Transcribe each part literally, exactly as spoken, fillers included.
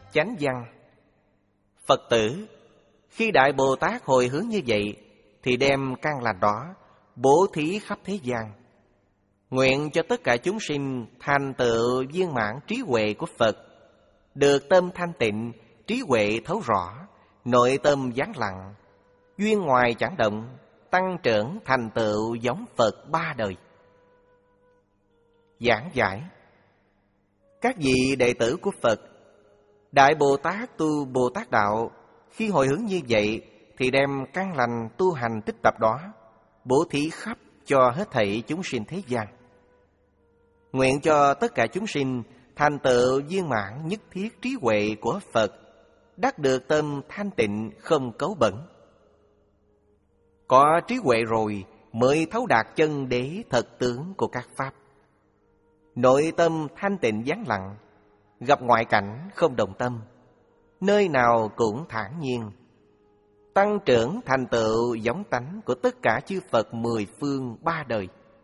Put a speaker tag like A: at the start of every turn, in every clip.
A: Chánh văn. Phật tử, khi Đại Bồ Tát hồi hướng như vậy, thì đem căn lành đó bố thí khắp thế gian. Nguyện cho tất cả chúng sinh thành tựu viên mãn trí huệ của Phật, được tâm thanh tịnh, trí huệ thấu rõ, nội tâm vắng lặng, duyên ngoài chẳng động, tăng trưởng thành tựu giống Phật ba đời. Giảng giải. Các vị đệ tử của Phật, Đại Bồ Tát tu Bồ Tát Đạo, khi hồi hướng như vậy thì đem căn lành tu hành tích tập đó bố thí khắp cho hết thảy chúng sinh thế gian. Nguyện cho tất cả chúng sinh thành tựu viên mãn nhất thiết trí huệ của Phật, đắc được tâm thanh tịnh không cấu bẩn. Có trí huệ rồi mới thấu đạt chân đế thật tướng của các pháp. Nội tâm thanh tịnh vắng lặng, gặp ngoại cảnh không động tâm, nơi nào cũng thản nhiên, tăng trưởng thành tựu giống tánh của tất cả chư Phật mười phương ba đời.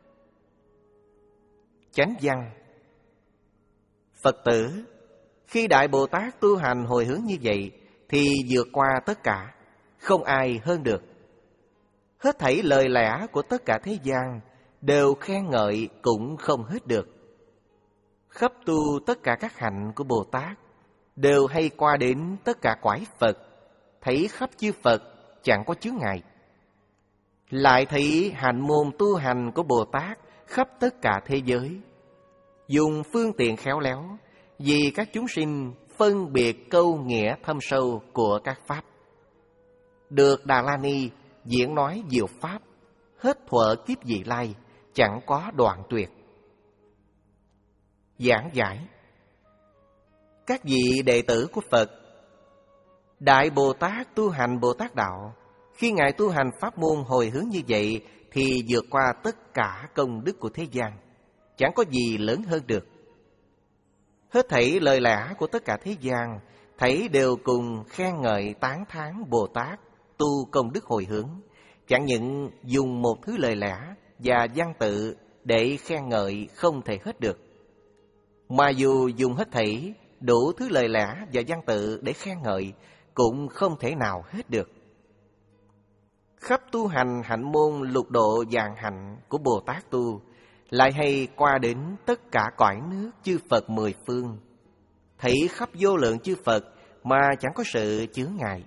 A: Chánh văn. Phật tử, khi Đại Bồ Tát tu hành hồi hướng như vậy thì vượt qua tất cả, không ai hơn được. Hết thảy lời lẽ của tất cả thế gian đều khen ngợi cũng không hết được. Khắp tu tất cả các hạnh của Bồ Tát đều hay qua đến tất cả cõi Phật, thấy khắp chư Phật chẳng có chướng ngại. Lại thấy hạnh môn tu hành của Bồ Tát khắp tất cả thế giới, dùng phương tiện khéo léo vì các chúng sinh phân biệt câu nghĩa thâm sâu của các pháp. Được Đà La Ni diễn nói diệu pháp, hết thuở kiếp vị lai, chẳng có đoạn tuyệt. Giảng giải. Các vị đệ tử của Phật, Đại Bồ Tát tu hành Bồ Tát Đạo, khi Ngài tu hành pháp môn hồi hướng như vậy thì vượt qua tất cả công đức của thế gian, chẳng có gì lớn hơn được. Hết thảy lời lẽ của tất cả thế gian thấy đều cùng khen ngợi tán thán Bồ Tát tu công đức hồi hướng, chẳng những dùng một thứ lời lẽ và văn tự để khen ngợi không thể hết được, mà dù dùng hết thảy đủ thứ lời lẽ và văn tự để khen ngợi cũng không thể nào hết được. Khắp tu hành hạnh môn lục độ vạn hạnh của Bồ Tát tu, lại hay qua đến tất cả cõi nước chư Phật mười phương, thấy khắp vô lượng chư Phật mà chẳng có sự chướng ngại.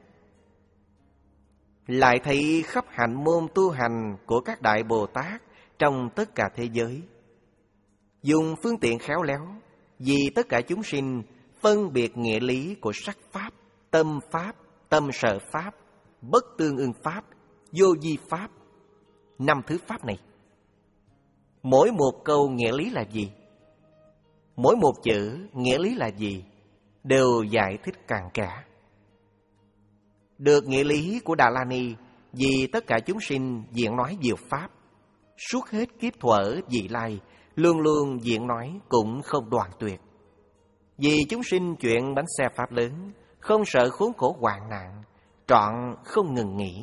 A: Lại thấy khắp hạnh môn tu hành của các Đại Bồ Tát trong tất cả thế giới, dùng phương tiện khéo léo vì tất cả chúng sinh phân biệt nghĩa lý của sắc pháp, tâm pháp, tâm sở pháp, bất tương ưng pháp, vô vi pháp. Năm thứ pháp này, mỗi một câu nghĩa lý là gì, mỗi một chữ nghĩa lý là gì, đều giải thích cặn kẽ. Được nghĩa lý của Đà La Ni vì tất cả chúng sinh diễn nói diệu pháp, suốt hết kiếp thuở vị lai luôn luôn diễn nói cũng không đoạn tuyệt. Vì chúng sinh chuyện bánh xe pháp lớn, không sợ khốn khổ hoạn nạn, trọn không ngừng nghỉ.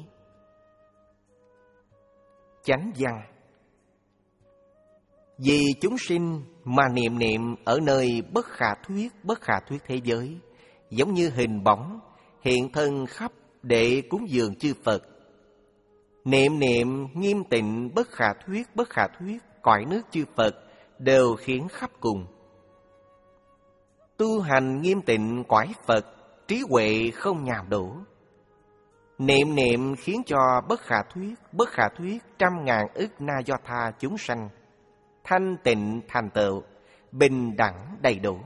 A: Chánh văn. Vì chúng sinh mà niệm niệm ở nơi bất khả thuyết, bất khả thuyết thế giới, giống như hình bóng hiện thân khắp để cúng dường chư Phật. Niệm niệm nghiêm tịnh bất khả thuyết, bất khả thuyết cõi nước chư Phật đều khiến khắp cùng. Tu hành nghiêm tịnh cõi Phật, trí huệ không nhàm đủ. Niệm niệm khiến cho bất khả thuyết, bất khả thuyết trăm ngàn ức na do tha chúng sanh thanh tịnh thành tựu, bình đẳng đầy đủ.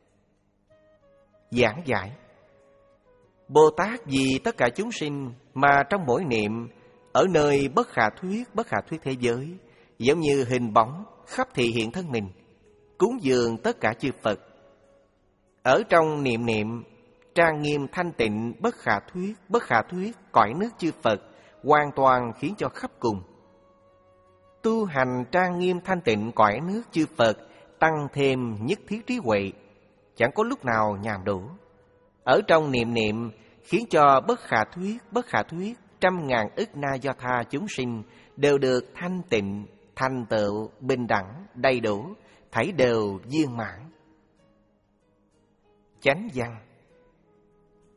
A: Giảng giải. Bồ Tát vì tất cả chúng sinh mà trong mỗi niệm ở nơi bất khả thuyết, bất khả thuyết thế giới, giống như hình bóng khắp thị hiện thân mình, cúng dường tất cả chư Phật. Ở trong niệm niệm trang nghiêm thanh tịnh bất khả thuyết, bất khả thuyết cõi nước chư Phật hoàn toàn khiến cho khắp cùng. Tu hành trang nghiêm thanh tịnh cõi nước chư Phật tăng thêm nhất thiết trí huệ, chẳng có lúc nào nhàm đủ. Ở trong niệm niệm khiến cho bất khả thuyết, bất khả thuyết trăm ngàn ức na do tha chúng sinh đều được thanh tịnh, thành tựu, bình đẳng, đầy đủ, thảy đều viên mãn. Chánh văn.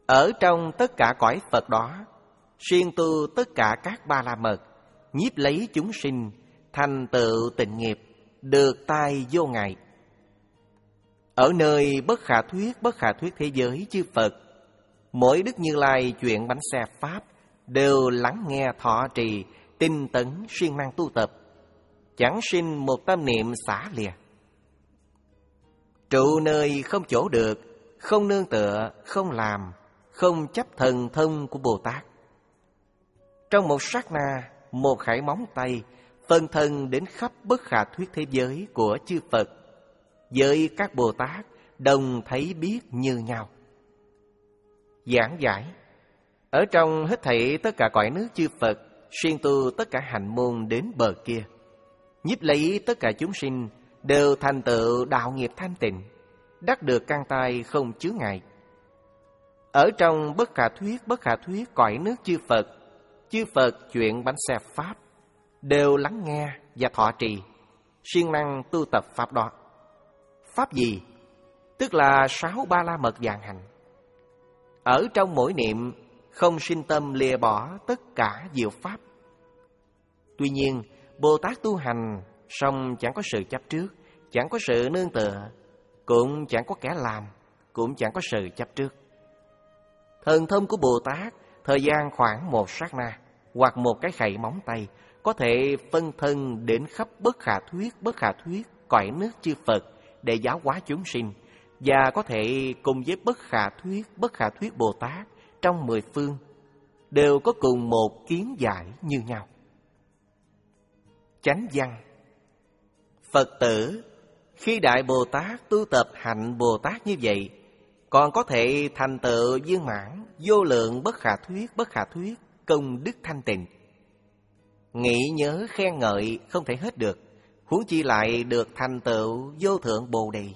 A: Ở trong tất cả cõi Phật đó, siêng tu tất cả các ba la mật, nhiếp lấy chúng sinh, thành tựu tịnh nghiệp, được tai vô ngại. Ở nơi bất khả thuyết, bất khả thuyết thế giới chư Phật, mỗi Đức Như Lai chuyện bánh xe Pháp đều lắng nghe thọ trì, tinh tấn siêng năng tu tập, chẳng sinh một tâm niệm xả lìa. Trụ nơi không chỗ được, không nương tựa, không làm, không chấp thần thông của Bồ Tát. Trong một sát na, một khải móng tay, phân thân đến khắp bất khả thuyết thế giới của chư Phật, với các Bồ Tát đồng thấy biết như nhau. Giảng giải. Ở trong hết thảy tất cả cõi nước chư Phật, siêng tu tất cả hạnh môn đến bờ kia, nhiếp lấy tất cả chúng sinh, đều thành tựu đạo nghiệp thanh tịnh, đắc được căn tai không chướng ngại. Ở trong bất khả thuyết, bất khả thuyết cõi nước chư Phật, chư Phật chuyện bánh xe Pháp đều lắng nghe và thọ trì, siêng năng tu tập Pháp đó. Pháp gì? Tức là sáu ba la mật vạn hành. Ở trong mỗi niệm không sinh tâm lìa bỏ tất cả diệu Pháp. Tuy nhiên, Bồ Tát tu hành song chẳng có sự chấp trước, chẳng có sự nương tựa, cũng chẳng có kẻ làm, cũng chẳng có sự chấp trước. Thần thông của Bồ Tát thời gian khoảng một sát na hoặc một cái khẩy móng tay, có thể phân thân đến khắp bất khả thuyết, bất khả thuyết cõi nước chư Phật để giáo hóa chúng sinh, và có thể cùng với bất khả thuyết, bất khả thuyết Bồ Tát trong mười phương đều có cùng một kiến giải như nhau. Chánh văn. Phật tử khi Đại Bồ Tát tu tập hạnh Bồ Tát như vậy, còn có thể thành tựu viên mãn vô lượng bất khả thuyết, bất khả thuyết công đức thanh tịnh. Nghĩ nhớ khen ngợi không thể hết được, huống chi lại được thành tựu vô thượng Bồ Đề.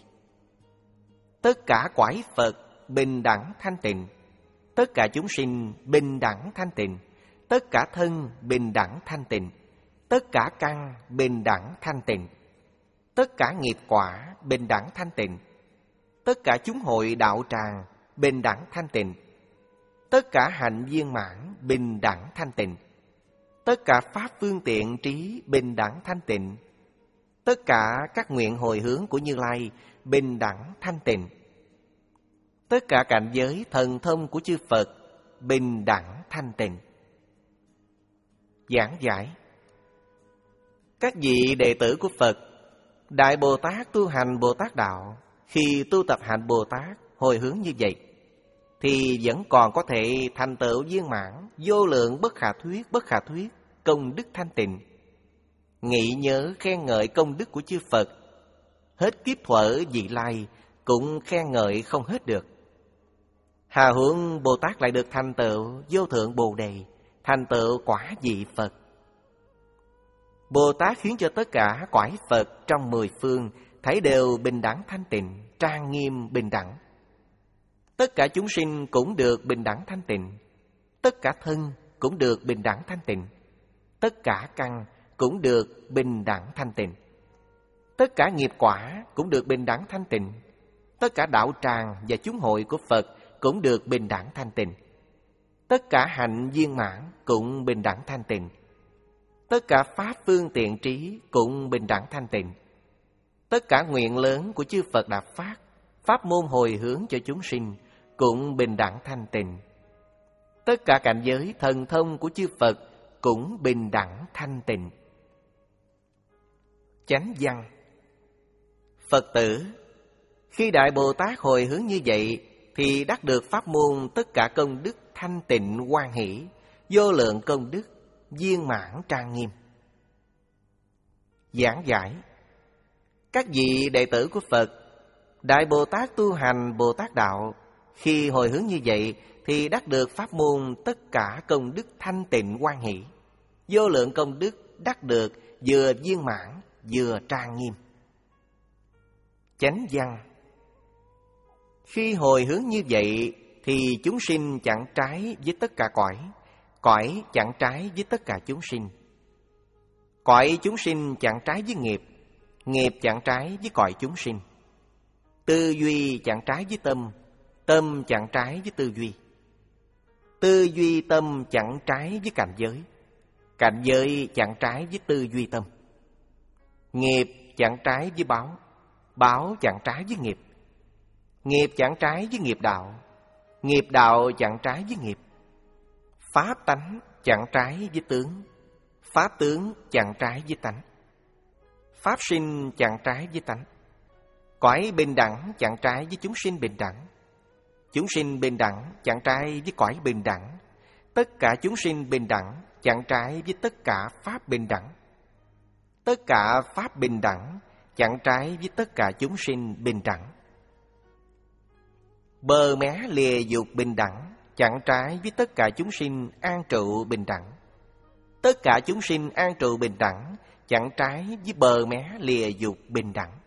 A: Tất cả cõi Phật bình đẳng thanh tịnh, tất cả chúng sinh bình đẳng thanh tịnh, tất cả thân bình đẳng thanh tịnh, tất cả căn bình đẳng thanh tịnh, tất cả nghiệp quả bình đẳng thanh tịnh, tất cả chúng hội đạo tràng bình đẳng thanh tịnh, tất cả hạnh viên mãn bình đẳng thanh tịnh, tất cả pháp phương tiện trí bình đẳng thanh tịnh, tất cả các nguyện hồi hướng của Như Lai bình đẳng thanh tịnh, tất cả cảnh giới thần thông của chư Phật bình đẳng thanh tịnh. Giảng giải. Các vị đệ tử của Phật, Đại Bồ Tát tu hành Bồ Tát đạo, khi tu tập hạnh Bồ Tát hồi hướng như vậy, thì vẫn còn có thể thành tựu viên mãn vô lượng bất khả thuyết, bất khả thuyết công đức thanh tịnh. Nghĩ nhớ khen ngợi công đức của chư Phật, hết kiếp thuở vị lai cũng khen ngợi không hết được. Hà huống Bồ Tát lại được thành tựu vô thượng Bồ Đề, thành tựu quả vị Phật. Bồ Tát khiến cho tất cả cõi Phật trong mười phương thấy đều bình đẳng thanh tịnh, trang nghiêm bình đẳng. Tất cả chúng sinh cũng được bình đẳng thanh tịnh, tất cả thân cũng được bình đẳng thanh tịnh, tất cả căn cũng được bình đẳng thanh tịnh, tất cả nghiệp quả cũng được bình đẳng thanh tịnh, tất cả đạo tràng và chúng hội của Phật cũng được bình đẳng thanh tịnh, tất cả hạnh viên mãn cũng bình đẳng thanh tịnh, tất cả pháp phương tiện trí cũng bình đẳng thanh tịnh, tất cả nguyện lớn của chư Phật đã phát, pháp môn hồi hướng cho chúng sinh cũng bình đẳng thanh tịnh, tất cả cảnh giới thần thông của chư Phật cũng bình đẳng thanh tịnh. Chánh văn. Phật tử khi Đại Bồ Tát hồi hướng như vậy, thì đắc được pháp môn tất cả công đức thanh tịnh hoan hỷ, vô lượng công đức viên mãn trang nghiêm. Giảng giải. Các vị đệ tử của Phật, Đại Bồ Tát tu hành Bồ Tát đạo, khi hồi hướng như vậy thì đắc được pháp môn tất cả công đức thanh tịnh hoan hỷ, vô lượng công đức đắc được vừa viên mãn vừa trang nghiêm. Chánh văn. Khi hồi hướng như vậy thì chúng sinh chẳng trái với tất cả cõi, cõi chẳng trái với tất cả chúng sinh. Cõi chúng sinh chẳng trái với nghiệp, nghiệp chẳng trái với cõi chúng sinh. Tư duy chẳng trái với tâm, tâm chẳng trái với tư duy. Tư duy tâm chẳng trái với cảnh giới, cảnh giới chẳng trái với tư duy tâm. Nghiệp chẳng trái với báo, báo chẳng trái với nghiệp. Nghiệp chẳng trái với nghiệp đạo, nghiệp đạo chẳng trái với nghiệp. Pháp tánh chẳng trái với tướng, pháp tướng chẳng trái với tánh. Pháp sinh chẳng trái với tánh. Cõi bình đẳng chẳng trái với chúng sinh bình đẳng. Chúng sinh bình đẳng chẳng trái với cõi bình đẳng. Tất cả chúng sinh bình đẳng chẳng trái với tất cả pháp bình đẳng. Tất cả pháp bình đẳng chẳng trái với tất cả chúng sinh bình đẳng. Bờ mé lìa dục bình đẳng chẳng trái với tất cả chúng sinh an trụ bình đẳng. Tất cả chúng sinh an trụ bình đẳng chẳng trái với bờ mé lìa dục bình đẳng.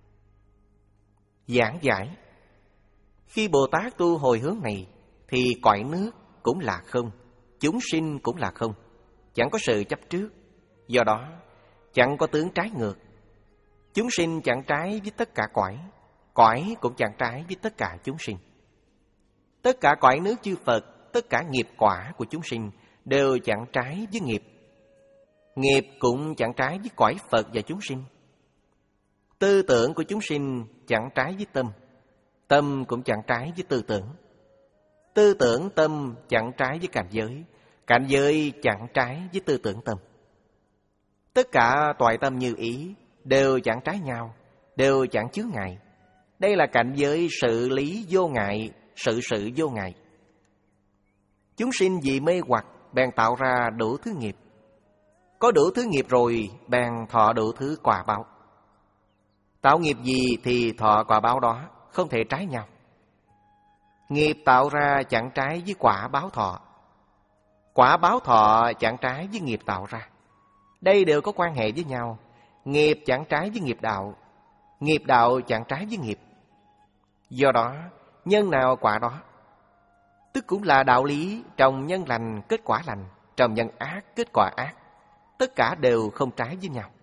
A: Giảng giải: khi Bồ Tát tu hồi hướng này thì cõi nước cũng là không, chúng sinh cũng là không, chẳng có sự chấp trước. Do đó chẳng có tướng trái ngược. Chúng sinh chẳng trái với tất cả cõi, cõi cũng chẳng trái với tất cả chúng sinh. Tất cả cõi nước chư Phật, tất cả nghiệp quả của chúng sinh đều chẳng trái với nghiệp. Nghiệp cũng chẳng trái với cõi Phật và chúng sinh. Tư tưởng của chúng sinh chẳng trái với tâm, tâm cũng chẳng trái với tư tưởng. Tư tưởng tâm chẳng trái với cảnh giới, cảnh giới chẳng trái với tư tưởng tâm. Tất cả toại tâm như ý đều chẳng trái nhau, đều chẳng chướng ngại. Đây là cảnh giới sự lý vô ngại, sự sự vô ngại. Chúng sinh vì mê hoặc bèn tạo ra đủ thứ nghiệp. Có đủ thứ nghiệp rồi bèn thọ đủ thứ quả báo. Tạo nghiệp gì thì thọ quả báo đó, không thể trái nhau. Nghiệp tạo ra chẳng trái với quả báo thọ, quả báo thọ chẳng trái với nghiệp tạo ra. Đây đều có quan hệ với nhau. Nghiệp chẳng trái với nghiệp đạo, nghiệp đạo chẳng trái với nghiệp. Do đó nhân nào quả đó, tức cũng là đạo lý trồng nhân lành kết quả lành, trồng nhân ác kết quả ác. Tất cả đều không trái với nhau.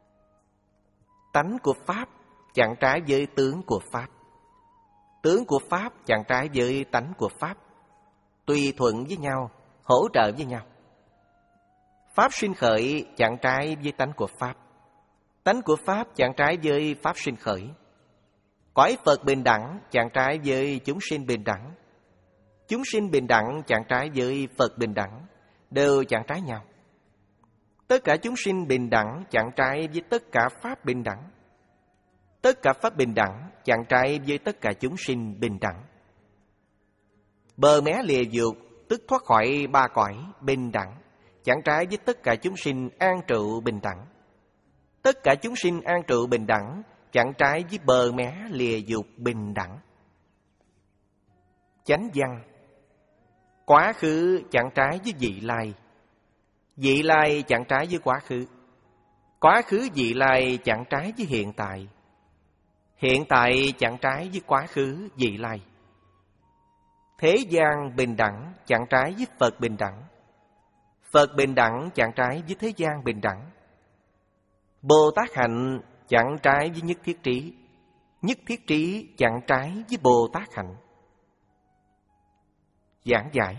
A: Tánh của Pháp chẳng trái với tướng của Pháp, tướng của Pháp chẳng trái với tánh của Pháp. Tùy thuận với nhau, hỗ trợ với nhau. Pháp sinh khởi chẳng trái với tánh của Pháp, tánh của Pháp chẳng trái với Pháp sinh khởi. Cõi Phật bình đẳng chẳng trái với chúng sinh bình đẳng, chúng sinh bình đẳng chẳng trái với Phật bình đẳng, đều chẳng trái nhau. Tất cả chúng sinh bình đẳng chẳng trái với tất cả Pháp bình đẳng, tất cả Pháp bình đẳng chẳng trái với tất cả chúng sinh bình đẳng. Bờ mé lìa dục tức thoát khỏi ba cõi bình đẳng chẳng trái với tất cả chúng sinh an trụ bình đẳng. Tất cả chúng sinh an trụ bình đẳng chẳng trái với bờ mé lìa dục bình đẳng. Chánh văn: quá khứ chẳng trái với vị lai, vị lai chẳng trái với quá khứ. Quá khứ vị lai chẳng trái với hiện tại, hiện tại chẳng trái với quá khứ vị lai. Thế gian bình đẳng chẳng trái với Phật bình đẳng, Phật bình đẳng chẳng trái với thế gian bình đẳng. Bồ Tát hạnh chẳng trái với nhất thiết trí, nhất thiết trí chẳng trái với Bồ Tát hạnh. Giảng giải: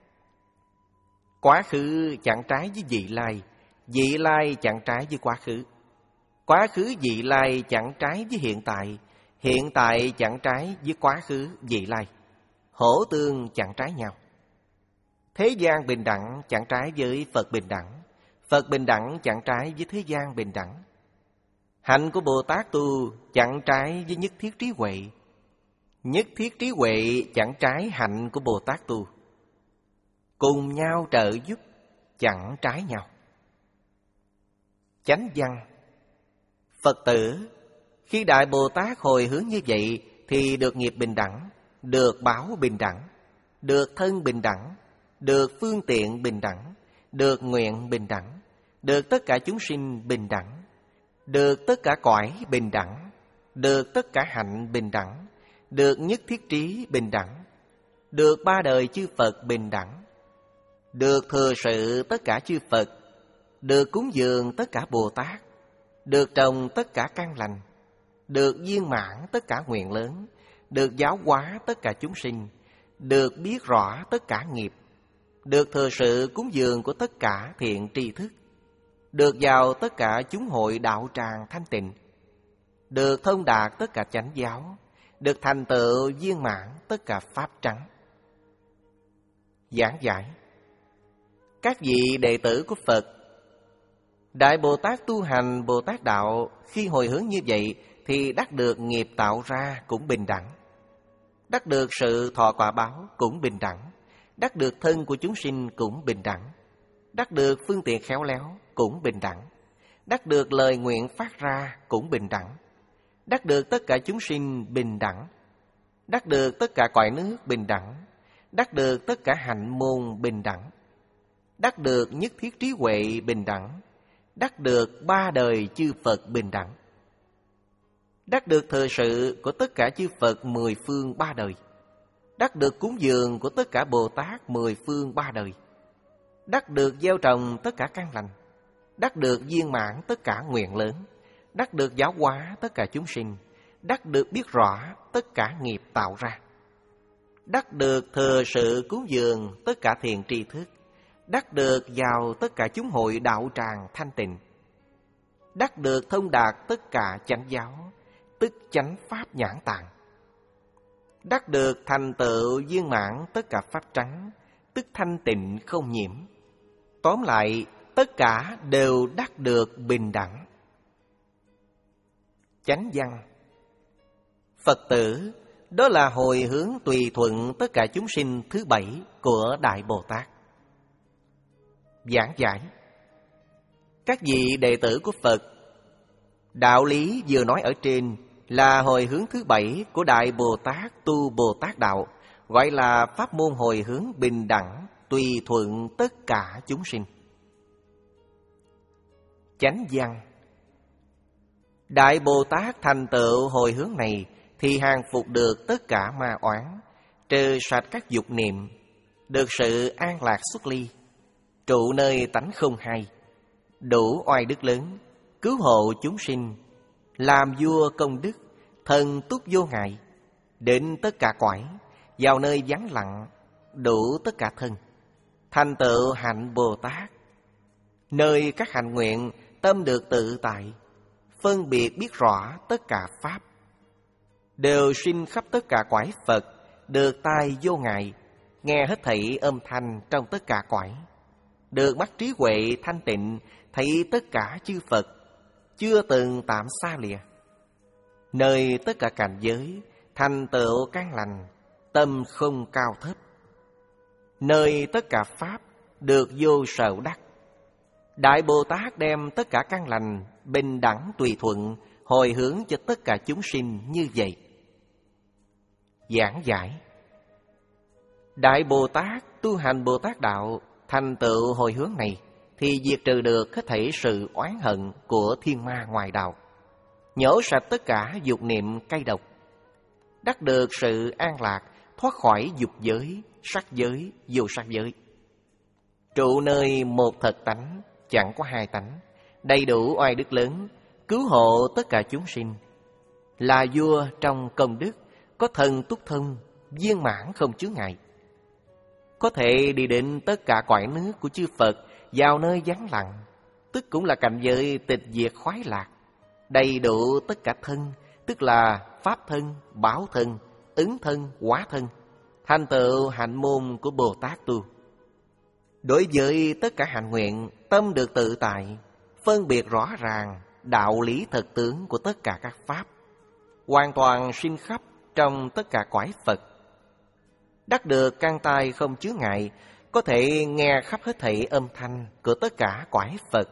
A: quá khứ chẳng trái với vị lai, vị lai chẳng trái với quá khứ. Quá khứ vị lai chẳng trái với hiện tại, hiện tại chẳng trái với quá khứ vị lai. Hỗ tương chẳng trái nhau. Thế gian bình đẳng chẳng trái với Phật bình đẳng, Phật bình đẳng chẳng trái với thế gian bình đẳng. Hạnh của Bồ Tát tu chẳng trái với nhất thiết trí huệ, nhất thiết trí huệ chẳng trái hạnh của Bồ Tát tu. Cùng nhau trợ giúp, chẳng trái nhau. Chánh văn: Phật tử, khi Đại Bồ Tát hồi hướng như vậy thì được nghiệp bình đẳng, được báo bình đẳng, được thân bình đẳng, được phương tiện bình đẳng, được nguyện bình đẳng, được tất cả chúng sinh bình đẳng, được tất cả cõi bình đẳng, được tất cả hạnh bình đẳng, được nhất thiết trí bình đẳng, được ba đời chư Phật bình đẳng, được thừa sự tất cả chư Phật, được cúng dường tất cả Bồ Tát, được trồng tất cả căn lành, được viên mãn tất cả nguyện lớn, được giáo hóa tất cả chúng sinh, được biết rõ tất cả nghiệp, được thừa sự cúng dường của tất cả thiện tri thức, được vào tất cả chúng hội đạo tràng thanh tịnh, được thông đạt tất cả chánh giáo, được thành tựu viên mãn tất cả pháp trắng. Giảng giải: các vị đệ tử của Phật, Đại Bồ Tát tu hành Bồ Tát đạo, khi hồi hướng như vậy thì đắc được nghiệp tạo ra cũng bình đẳng, đắc được sự thọ quả báo cũng bình đẳng, đắc được thân của chúng sinh cũng bình đẳng, đắc được phương tiện khéo léo cũng bình đẳng, đắc được lời nguyện phát ra cũng bình đẳng, đắc được tất cả chúng sinh bình đẳng, đắc được tất cả cõi nước bình đẳng, đắc được tất cả hạnh môn bình đẳng, đắc được nhất thiết trí huệ bình đẳng, đắc được ba đời chư Phật bình đẳng, đắc được thừa sự của tất cả chư Phật mười phương ba đời, đắc được cúng dường của tất cả Bồ Tát mười phương ba đời, đắc được gieo trồng tất cả căn lành, đắc được viên mãn tất cả nguyện lớn, đắc được giáo hóa tất cả chúng sinh, đắc được biết rõ tất cả nghiệp tạo ra, đắc được thừa sự cúng dường tất cả thiện tri thức, đắc được vào tất cả chúng hội đạo tràng thanh tịnh, đắc được thông đạt tất cả chánh giáo, tức chánh pháp nhãn tạng, đắc được thành tựu viên mãn tất cả pháp trắng, tức thanh tịnh không nhiễm. Tóm lại, tất cả đều đắc được bình đẳng. Chánh văn: Phật tử, đó là hồi hướng tùy thuận tất cả chúng sinh thứ bảy của Đại Bồ Tát. Giảng giải: các vị đệ tử của Phật, đạo lý vừa nói ở trên là hồi hướng thứ bảy của Đại Bồ Tát tu Bồ Tát đạo, gọi là pháp môn hồi hướng bình đẳng tùy thuận tất cả chúng sinh. Chánh văn: Đại Bồ Tát thành tựu hồi hướng này thì hàng phục được tất cả ma oán, trừ sạch các dục niệm, được sự an lạc xuất ly, trụ nơi tánh không hai, đủ oai đức lớn, cứu hộ chúng sinh, làm vua công đức, thần túc vô ngại, đến tất cả cõi, vào nơi vắng lặng, đủ tất cả thân, thành tựu hạnh Bồ Tát, nơi các hạnh nguyện tâm được tự tại, phân biệt biết rõ tất cả pháp, đều sinh khắp tất cả cõi Phật, được tai vô ngại, nghe hết thảy âm thanh trong tất cả cõi, được mắt trí huệ thanh tịnh, thấy tất cả chư Phật, chưa từng tạm xa lìa, nơi tất cả cảnh giới, thành tựu căn lành, tâm không cao thấp, nơi tất cả pháp, được vô sở đắc. Đại Bồ Tát đem tất cả căn lành, bình đẳng tùy thuận, hồi hướng cho tất cả chúng sinh như vậy. Giảng giải: Đại Bồ Tát tu hành Bồ Tát đạo, thành tựu hồi hướng này thì diệt trừ được hết thảy sự oán hận của thiên ma ngoài đạo, nhổ sạch tất cả dục niệm cay độc, đắc được sự an lạc, thoát khỏi dục giới, sắc giới, vô sắc giới, trụ nơi một thật tánh, chẳng có hai tánh, đầy đủ oai đức lớn, cứu hộ tất cả chúng sinh, là vua trong công đức, có thần túc thông, viên mãn không chướng ngại, có thể đi đến tất cả cõi nước của chư Phật, vào nơi vắng lặng, tức cũng là cảnh giới tịch diệt khoái lạc, đầy đủ tất cả thân, tức là pháp thân, bảo thân, ứng thân, hóa thân, thành tựu hạnh môn của Bồ Tát tu. Đối với tất cả hạnh nguyện, tâm được tự tại, phân biệt rõ ràng đạo lý thật tướng của tất cả các pháp, hoàn toàn sinh khắp trong tất cả cõi Phật, đắc được căn tai không chướng ngại, có thể nghe khắp hết thảy âm thanh của tất cả cõi Phật,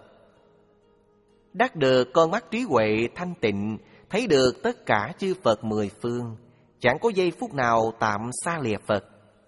A: đắc được con mắt trí huệ thanh tịnh, thấy được tất cả chư Phật mười phương, chẳng có giây phút nào tạm xa lìa Phật,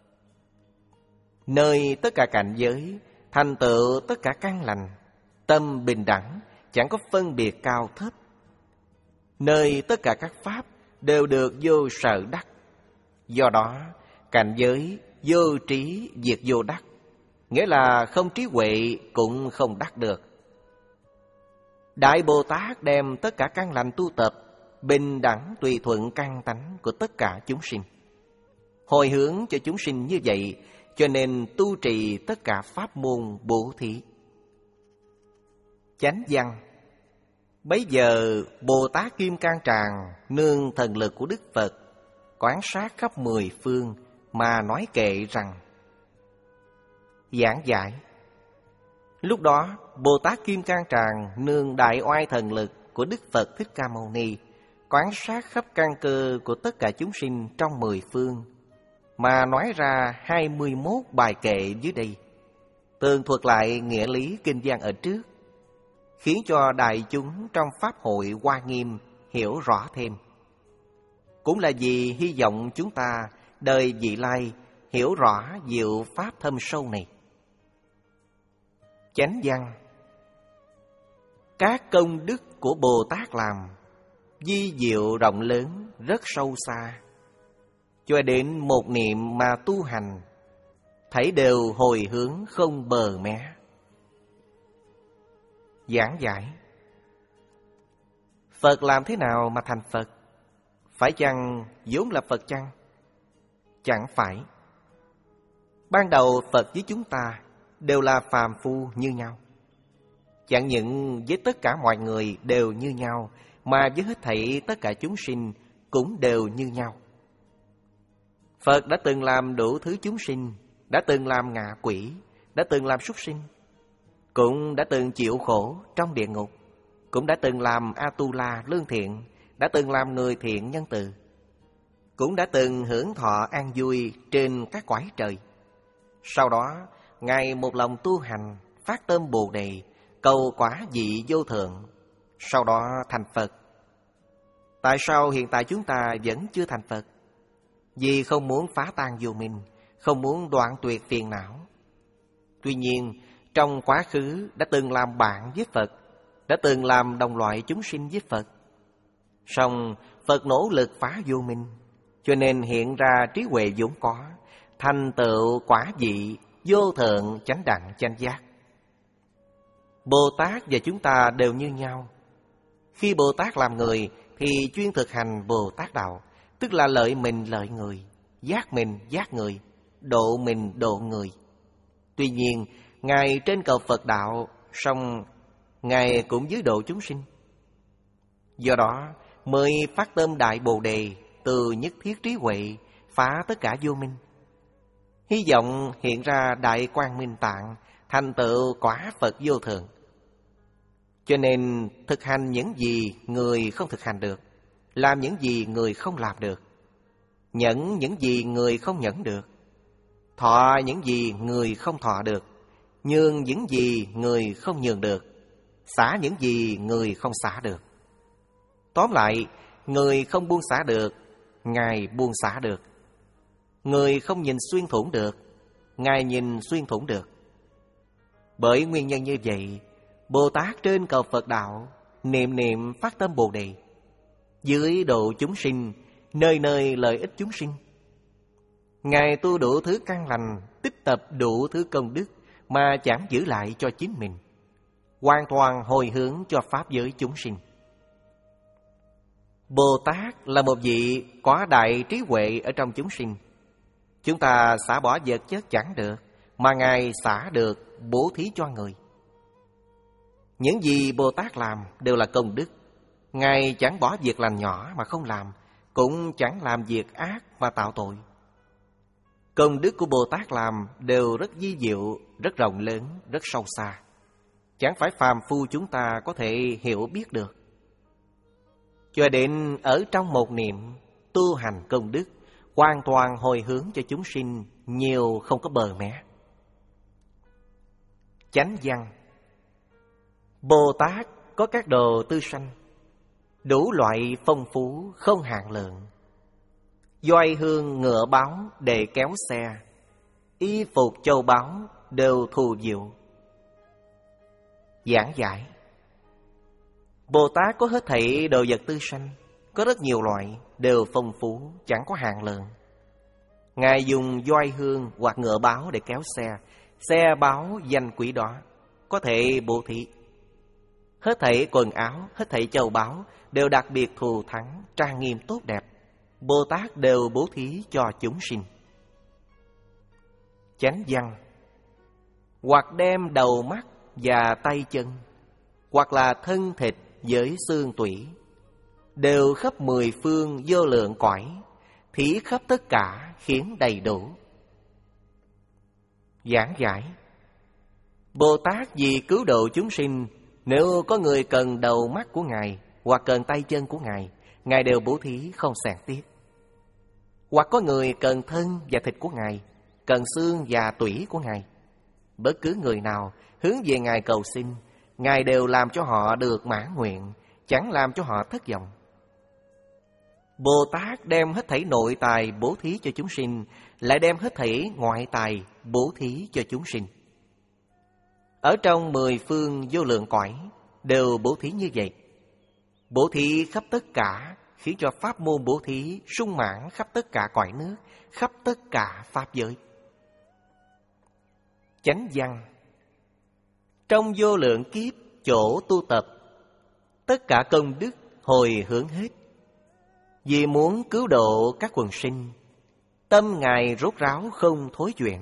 A: nơi tất cả cảnh giới, thành tựu tất cả căn lành, tâm bình đẳng, chẳng có phân biệt cao thấp, nơi tất cả các pháp đều được vô sở đắc. Do đó, cảnh giới vô trí diệt vô đắc, nghĩa là không trí huệ cũng không đắc được. Đại Bồ Tát đem tất cả căn lành tu tập, bình đẳng tùy thuận căn tánh của tất cả chúng sinh, hồi hướng cho chúng sinh như vậy, cho nên tu trì tất cả pháp môn bố thí. Chánh văn. Bấy giờ Bồ Tát Kim Cang Tràng nương thần lực của Đức Phật, quán sát khắp mười phương mà nói kệ rằng: giảng giải. Lúc đó Bồ Tát Kim Cang Tràng nương đại oai thần lực của Đức Phật Thích Ca Mâu Ni, quán sát khắp căn cơ của tất cả chúng sinh trong mười phương, mà nói ra hai mươi mốt bài kệ dưới đây, tường thuật lại nghĩa lý kinh văn ở trước, khiến cho đại chúng trong Pháp hội Hoa Nghiêm hiểu rõ thêm. Cũng là vì hy vọng chúng ta đời vị lai hiểu rõ diệu Pháp thâm sâu này. Chánh văn. Các công đức của Bồ Tát làm vi diệu rộng lớn, rất sâu xa, cho đến một niệm mà tu hành, thảy đều hồi hướng không bờ mé. Giảng giải. Phật làm thế nào mà thành Phật? Phải chăng vốn là Phật chăng? Chẳng phải. Ban đầu Phật với chúng ta đều là phàm phu như nhau. Chẳng những với tất cả mọi người đều như nhau, mà với hết thảy tất cả chúng sinh cũng đều như nhau. Phật đã từng làm đủ thứ chúng sinh, đã từng làm ngạ quỷ, đã từng làm súc sinh, cũng đã từng chịu khổ trong địa ngục, cũng đã từng làm Atula lương thiện, đã từng làm người thiện nhân từ, cũng đã từng hưởng thọ an vui trên các cõi trời. Sau đó, Ngài một lòng tu hành, phát tâm Bồ Đề, cầu quả vị vô thượng, sau đó thành Phật. Tại sao hiện tại chúng ta vẫn chưa thành Phật? Vì không muốn phá tan vô minh, không muốn đoạn tuyệt phiền não. Tuy nhiên, trong quá khứ đã từng làm bạn với Phật, đã từng làm đồng loại chúng sinh với Phật. Song Phật nỗ lực phá vô minh, cho nên hiện ra trí huệ vốn có, thành tựu quả vị vô thượng chánh đẳng chánh giác. Bồ Tát và chúng ta đều như nhau. Khi Bồ Tát làm người thì chuyên thực hành Bồ Tát đạo, tức là lợi mình lợi người, giác mình giác người, độ mình độ người. Tuy nhiên, Ngài trên cầu Phật đạo, song Ngài cũng dưới độ chúng sinh. Do đó mới phát tâm đại Bồ Đề, từ nhất thiết trí huệ, phá tất cả vô minh. Hy vọng hiện ra đại quang minh tạng, thành tựu quả Phật vô thượng. Cho nên thực hành những gì người không thực hành được, làm những gì người không làm được, nhẫn những gì người không nhẫn được, thọ những gì người không thọ được, nhường những gì người không nhường được, xả những gì người không xả được. Tóm lại, người không buông xả được, Ngài buông xả được. Người không nhìn xuyên thủng được, Ngài nhìn xuyên thủng được. Bởi nguyên nhân như vậy, Bồ Tát trên cầu Phật đạo, niệm niệm phát tâm Bồ Đề, dưới độ chúng sinh, nơi nơi lợi ích chúng sinh. Ngài tu đủ thứ căn lành, tích tập đủ thứ công đức, mà chẳng giữ lại cho chính mình, hoàn toàn hồi hướng cho pháp giới chúng sinh. Bồ Tát là một vị có đại trí huệ ở trong chúng sinh. Chúng ta xả bỏ vật chất chẳng được, mà Ngài xả được, bố thí cho người. Những gì Bồ Tát làm đều là công đức. Ngài chẳng bỏ việc lành nhỏ mà không làm, cũng chẳng làm việc ác mà tạo tội. Công đức của Bồ Tát làm đều rất vi diệu, rất rộng lớn, rất sâu xa. Chẳng phải phàm phu chúng ta có thể hiểu biết được. Cho đến ở trong một niệm, tu hành công đức, hoàn toàn hồi hướng cho chúng sinh, nhiều không có bờ mé. Chánh văn. Bồ Tát có các đồ tư sanh, đủ loại phong phú không hạn lượng. Doai hương ngựa báo để kéo xe, y phục châu báu đều thù diệu. Giảng giải. Bồ Tát có hết thảy đồ vật tư sanh, có rất nhiều loại, đều phong phú, chẳng có hạn lượng. Ngài dùng doai hương hoặc ngựa báo để kéo xe, xe báo danh quý đó, có thể bố thí. Hết thảy quần áo, hết thảy châu báu đều đặc biệt thù thắng, trang nghiêm tốt đẹp, Bồ Tát đều bố thí cho chúng sinh. Chánh văn: hoặc đem đầu mắt và tay chân, hoặc là thân thịt với xương tủy, đều khắp mười phương vô lượng cõi, thí khắp tất cả khiến đầy đủ. Giảng giải: Bồ Tát vì cứu độ chúng sinh, nếu có người cần đầu mắt của Ngài hoặc cần tay chân của Ngài, Ngài đều bố thí không xen tiếc. Hoặc có người cần thân và thịt của Ngài, cần xương và tủy của Ngài, bất cứ người nào hướng về Ngài cầu xin, Ngài đều làm cho họ được mãn nguyện, chẳng làm cho họ thất vọng. Bồ Tát đem hết thảy nội tài bố thí cho chúng sinh, lại đem hết thảy ngoại tài bố thí cho chúng sinh. Ở trong mười phương vô lượng cõi đều bố thí như vậy. Bố thí khắp tất cả khiến cho pháp môn bố thí sung mãn khắp tất cả cõi nước, khắp tất cả pháp giới. Chánh văn: trong vô lượng kiếp chỗ tu tập, tất cả công đức hồi hướng hết. Vì muốn cứu độ các quần sinh, tâm Ngài rốt ráo không thối chuyển.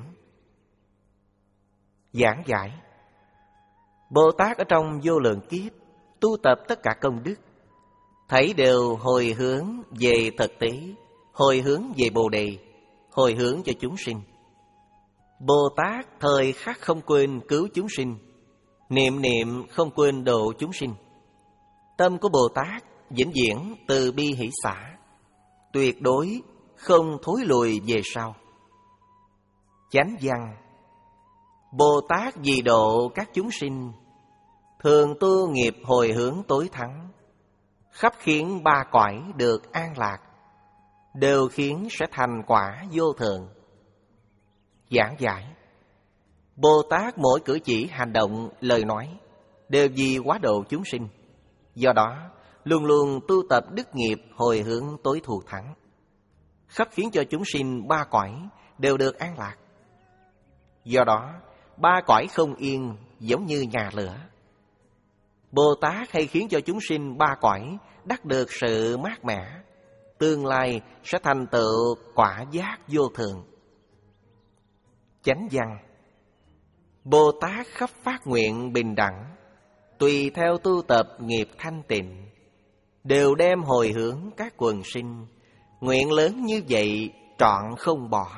A: Giảng giải: Bồ Tát ở trong vô lượng kiếp tu tập tất cả công đức, thảy đều hồi hướng về thực tế, hồi hướng về Bồ Đề, hồi hướng cho chúng sinh. Bồ Tát thời khắc không quên cứu chúng sinh, niệm niệm không quên độ chúng sinh. Tâm của Bồ Tát vĩnh viễn từ bi hỷ xả, tuyệt đối không thối lùi về sau. Chánh văn: Bồ Tát vì độ các chúng sinh, thường tu nghiệp hồi hướng tối thắng, khắp khiến ba cõi được an lạc, đều khiến sẽ thành quả vô thường. Giảng giải: Bồ Tát mỗi cử chỉ hành động, lời nói đều vì hóa độ chúng sinh, do đó luôn luôn tu tập đức nghiệp hồi hướng tối thù thắng, khắp khiến cho chúng sinh ba cõi đều được an lạc. Do đó ba cõi không yên giống như nhà lửa. Bồ Tát hay khiến cho chúng sinh ba cõi đắc được sự mát mẻ, tương lai sẽ thành tựu quả giác vô thường. Chánh văn: Bồ Tát khắp phát nguyện bình đẳng, tùy theo tu tập nghiệp thanh tịnh, đều đem hồi hướng các quần sinh, nguyện lớn như vậy trọn không bỏ.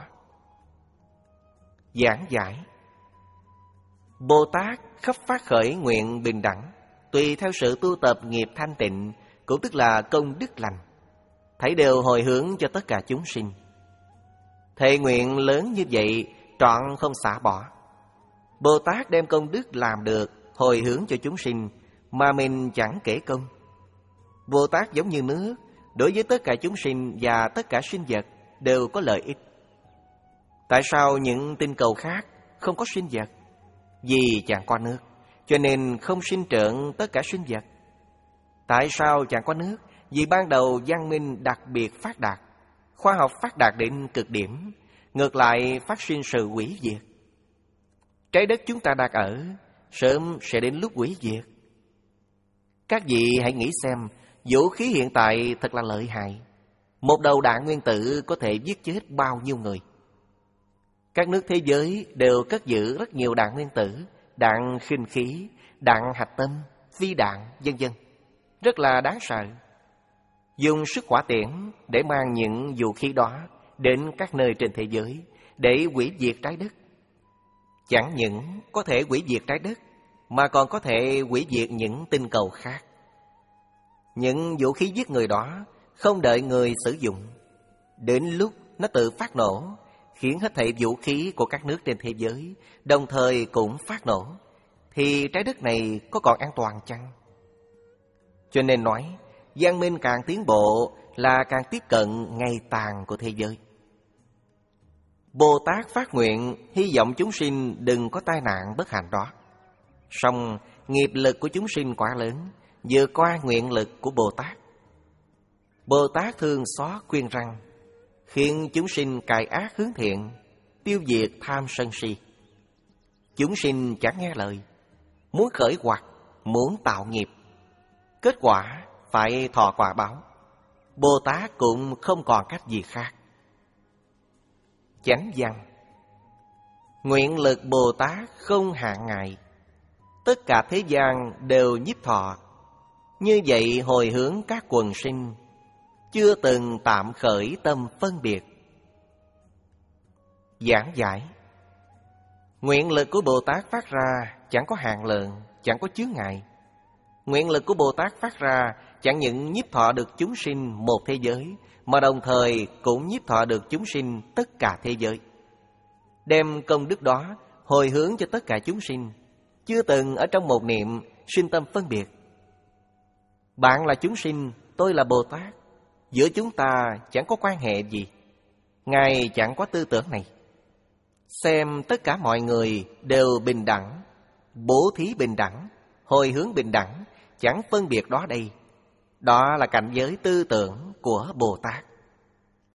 A: Giảng giải: Bồ Tát khắp phát khởi nguyện bình đẳng, tùy theo sự tu tập nghiệp thanh tịnh, cũng tức là công đức lành, thảy đều hồi hướng cho tất cả chúng sinh. Thệ nguyện lớn như vậy trọn không xả bỏ. Bồ Tát đem công đức làm được hồi hướng cho chúng sinh, mà mình chẳng kể công. Bồ Tát giống như nước, đối với tất cả chúng sinh và tất cả sinh vật đều có lợi ích. Tại sao những tinh cầu khác không có sinh vật? Vì chẳng có nước, cho nên không sinh trưởng tất cả sinh vật. Tại sao chẳng có nước? Vì ban đầu văn minh đặc biệt phát đạt, khoa học phát đạt đến cực điểm, ngược lại phát sinh sự hủy diệt. Trái đất chúng ta đang ở sớm sẽ đến lúc hủy diệt. Các vị hãy nghĩ xem, vũ khí hiện tại thật là lợi hại. Một đầu đạn nguyên tử có thể giết chết bao nhiêu người. Các nước thế giới đều cất giữ rất nhiều đạn nguyên tử, đạn khinh khí, đạn hạch tâm, phi đạn, vân vân, rất là đáng sợ. Dùng sức hỏa tiễn để mang những vũ khí đó đến các nơi trên thế giới để hủy diệt trái đất. Chẳng những có thể hủy diệt trái đất, mà còn có thể hủy diệt những tinh cầu khác. Những vũ khí giết người đó không đợi người sử dụng, đến lúc nó tự phát nổ, khiến hết thảy vũ khí của các nước trên thế giới đồng thời cũng phát nổ, thì trái đất này có còn an toàn chăng? Cho nên nói, văn minh càng tiến bộ là càng tiếp cận ngày tàn của thế giới. Bồ Tát phát nguyện hy vọng chúng sinh đừng có tai nạn bất hạnh đó. Song nghiệp lực của chúng sinh quá lớn, vượt qua nguyện lực của Bồ Tát. Bồ Tát thương xót khuyên răn, khiến chúng sinh cải ác hướng thiện, tiêu diệt tham sân si. Chúng sinh chẳng nghe lời, muốn khởi hoặc, muốn tạo nghiệp, kết quả phải thọ quả báo. Bồ Tát cũng không còn cách gì khác. Chánh văn: Nguyện lực Bồ Tát không hạn ngại, tất cả thế gian đều nhiếp thọ. Như vậy hồi hướng các quần sinh, chưa từng tạm khởi tâm phân biệt. Giảng giải: nguyện lực của Bồ Tát phát ra chẳng có hạn lượng, chẳng có chướng ngại. Nguyện lực của Bồ Tát phát ra chẳng những nhiếp thọ được chúng sinh một thế giới, mà đồng thời cũng nhiếp thọ được chúng sinh tất cả thế giới. Đem công đức đó hồi hướng cho tất cả chúng sinh, chưa từng ở trong một niệm sinh tâm phân biệt. Bạn là chúng sinh, tôi là Bồ Tát, giữa chúng ta chẳng có quan hệ gì. Ngài chẳng có tư tưởng này. Xem tất cả mọi người đều bình đẳng, bố thí bình đẳng, hồi hướng bình đẳng, chẳng phân biệt đó đây. Đó là cảnh giới tư tưởng của Bồ Tát.